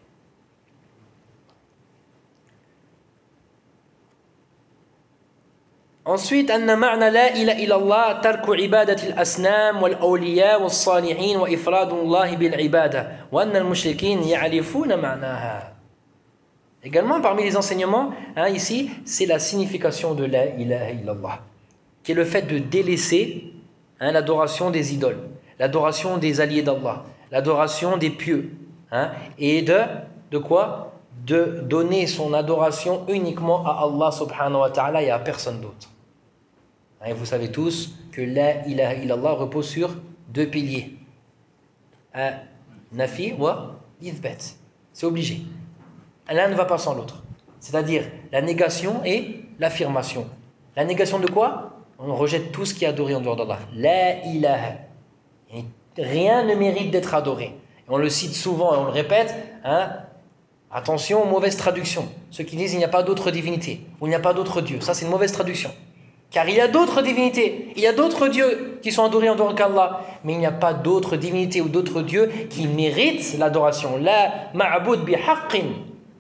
Ensuite, أن معنى لا إله إلا الله ترك عبادة الأصنام والأولياء والصالحين وإفراد الله بالعبادة وأن المشركين يعرفون معناها. Également, parmi les enseignements, hein, ici, c'est la signification de la ilaha illallah, qui est le fait de délaisser hein, l'adoration des idoles, l'adoration des alliés d'Allah, l'adoration des pieux, hein, et de, de quoi? De donner son adoration uniquement à Allah subhanahu wa ta'ala et à personne d'autre. Hein, et vous savez tous que la ilaha illallah repose sur deux piliers. Un nafi wa ithbat. C'est obligé. L'un ne va pas sans l'autre. C'est-à-dire la négation et l'affirmation. La négation de quoi? On rejette tout ce qui est adoré en dehors d'Allah. La ilaha. Et rien ne mérite d'être adoré. Et on le cite souvent et on le répète. Hein? Attention aux mauvaises traductions. Ceux qui disent il n'y a pas d'autre divinité ou il n'y a pas d'autre Dieu. Ça c'est une mauvaise traduction. Car il y a d'autres divinités. Il y a d'autres dieux qui sont adorés en dehors d'Allah. Mais il n'y a pas d'autres divinités ou d'autres dieux qui méritent l'adoration. La ma'aboud bi haqqin.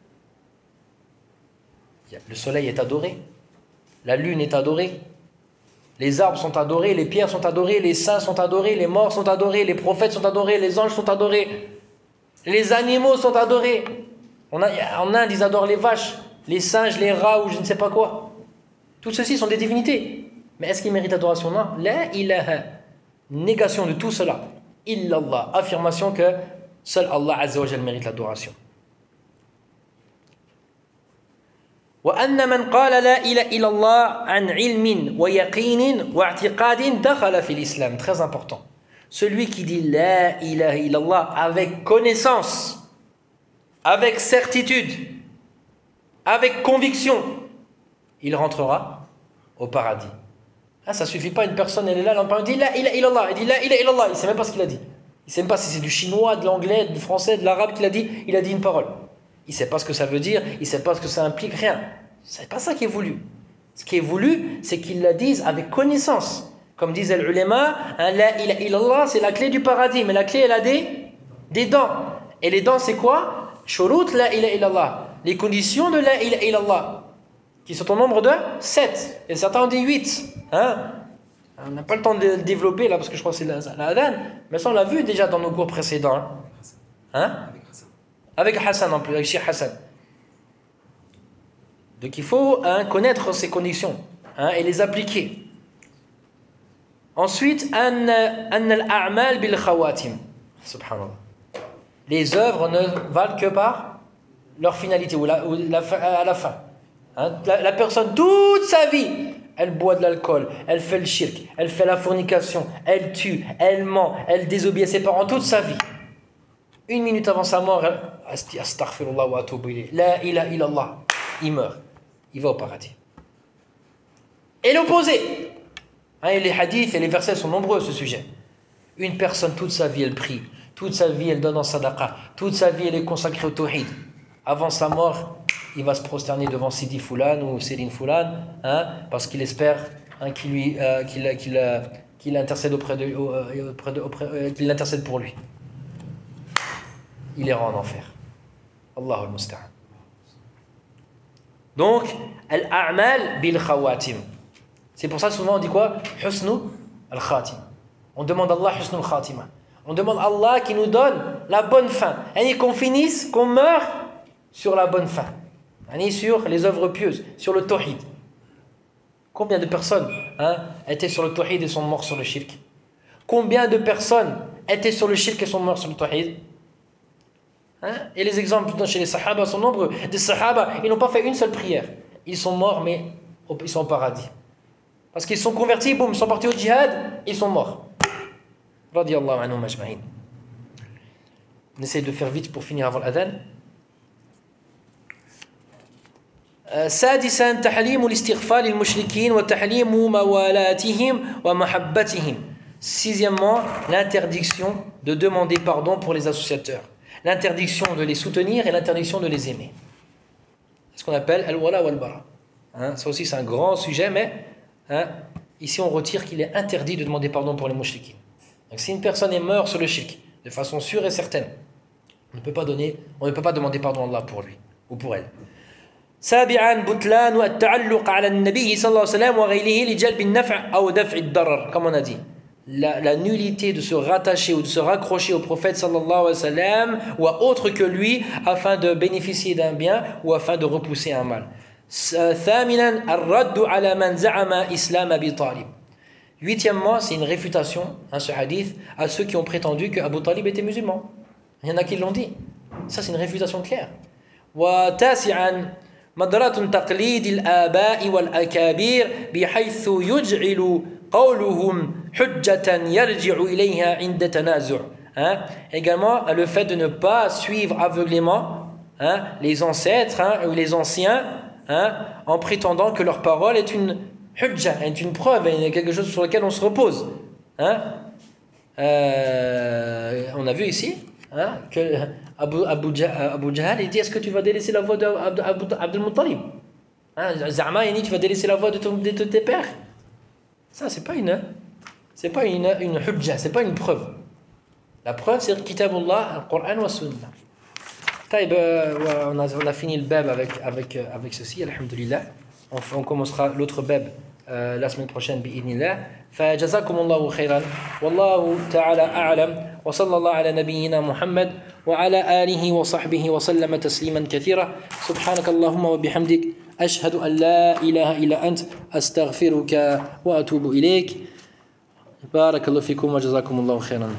Le soleil est adoré, la lune est adorée, les arbres sont adorés, les pierres sont adorées, les saints sont adorés, les morts sont adorés, les prophètes sont adorés, les anges sont adorés, les animaux sont adorés. On a, en Inde, ils adorent les vaches, les singes, les rats ou je ne sais pas quoi. Tout ceci sont des divinités. Mais est-ce qu'ils méritent adoration? Non. La ilaha. Négation de tout cela. Illallah. Affirmation que seul Allah Azza wa Jal mérite l'adoration. وأن من قال لا إله إلا الله عن علم ويقين واعتقاد دخل في الإسلام. Très important. Celui qui dit la ilaha illallah avec connaissance, avec certitude, avec conviction, il rentrera au paradis. Ah, ça suffit pas, une personne elle est là, elle dit la ilaha illallah, elle dit la ilaha illallah, il sait même pas ce qu'il a dit. Il sait même pas si c'est du chinois, de l'anglais, du français, de l'arabe qu'il a dit, il a dit une parole. Il ne sait pas ce que ça veut dire, il ne sait pas ce que ça implique, rien. Ce n'est pas ça qui est voulu. Ce qui est voulu, c'est qu'ils la disent avec connaissance. Comme disait l'ulama, hein, la ilaha illallah, c'est la clé du paradis, mais la clé, elle a des, des dents. Et les dents, c'est quoi? Shurut la ilaha illallah. Les conditions de la ilaha illallah, qui sont au nombre de sept. Et certains ont dit huit. Hein? On n'a pas le temps de le développer là, parce que je crois que c'est la, la adhan. Mais ça, on l'a vu déjà dans nos cours précédents. Hein? Avec Hassan en plus, avec Cheikh Hassan. Donc il faut hein, connaître ces conditions hein, et les appliquer. Ensuite, an al-a'mal bil khawatim. Subhanallah. Les œuvres ne valent que par leur finalité ou, la, ou la, à la fin. Hein, la, la personne, toute sa vie, elle boit de l'alcool, elle fait le shirk, elle fait la fornication, elle tue, elle ment, elle désobéit à ses parents toute sa vie. Une minute avant sa mort, elle se dit astaghfirullah wa atubu ilayh. La ilaha illallah. Il meurt. Il va au paradis. Et l'opposé. Hein, et les hadiths et les versets sont nombreux à ce sujet. Une personne, toute sa vie, elle prie. Toute sa vie, elle donne en sadaqa. Toute sa vie, elle est consacrée au tawhid. avant sa mort, il va se prosterner devant Sidi Foulan ou Céline Foulan, hein, parce qu'il espère hein, qu'il lui, euh, qu'il, qu'il, euh, qu'il intercède auprès de, euh, auprès de, auprès, euh, qu'il intercède pour lui. Il ira en enfer. Allahu al-musta'an. Donc, al-a'mal bil khawatim. C'est pour ça souvent on dit quoi? Husnu al-khatim. On demande à Allah husnu al-khatima. On demande à Allah qui nous donne la bonne fin. Et qu'on finisse, qu'on meure sur la bonne fin. Et sur les œuvres pieuses, sur le tawhid. Combien de personnes hein, étaient sur le tawhid et sont morts sur le shirk? Combien de personnes étaient sur le shirk et sont morts sur le tawhid? Hein? Et les exemples chez les sahaba sont nombreux. Des sahaba, ils n'ont pas fait une seule prière. Ils sont morts, mais ils sont au paradis. Parce qu'ils sont convertis, boum, ils sont partis au djihad, ils sont morts. Radiyallahu anhum ajma'in. On essaie de faire vite pour finir avant l'adhan. سادسا تحليم الاستغفار للمشركين وتحليم موالاتهم ومحبتهم. Sixièmement, l'interdiction de demander pardon pour les associateurs. L'interdiction de les soutenir et l'interdiction de les aimer. C'est ce qu'on appelle al-wala wal-bara. Hein, ça aussi c'est un grand sujet, mais hein, ici on retire qu'il est interdit de demander pardon pour les mouchriquins. Donc si une personne est meurt sur le shirk, de façon sûre et certaine, on ne peut pas donner, on ne peut pas demander pardon à Allah pour lui ou pour elle. سابعا بطلان التعلق على النبي صلى الله عليه وسلم وغيره لجلب النفع أو دفع الضرر, comme on a dit. La, la nullité de se rattacher ou de se raccrocher au prophète sallallahu alayhi wa sallam ou à autre que lui afin de bénéficier d'un bien ou afin de repousser un mal. ثامنا الرد على من زعم إسلام أبي طالب. Huitièmement, c'est une réfutation, hein, ce hadith, à ceux qui ont prétendu que Abu Talib était musulman. Il y en a qui l'ont dit. Ça, c'est une réfutation claire. وتاسعا مدرة تقليد الآباء والأكابر بحيث يجعل قولهم حجة يرجع إليها عند تنازع. Hein? Également, le fait de ne pas suivre aveuglément hein, les ancêtres hein, ou les anciens hein, en prétendant que leur parole est une hujja, est une preuve, est quelque chose sur lequel on se repose. Hein? Euh, on a vu ici hein, que Abu, Abu, Abu Jahal il dit est-ce que tu vas délaisser la voie d'Abdul Muttalib hein, Za'ma il dit tu vas délaisser la voie de, ton, de, de tes pères. Ça c'est pas une c'est pas une, une hujja, c'est pas une preuve. La preuve c'est le Kitabullah, le Coran wa Sunnah. Taïb, euh, on, a, on a fini le bab avec, avec, avec ceci, alhamdulillah. On, on commencera l'autre bab euh, la semaine prochaine bi'idnillah. فجزاكم الله خيرا والله تعالى أعلم وصلى الله على نبينا محمد وعلى آله وصحبه وسلم تسليما كثيرا سبحانك اللهم وبحمدك أشهد أن لا إله إلا أنت أستغفرك وأتوب إليك بارك الله فيكم وجزاكم الله خيرا.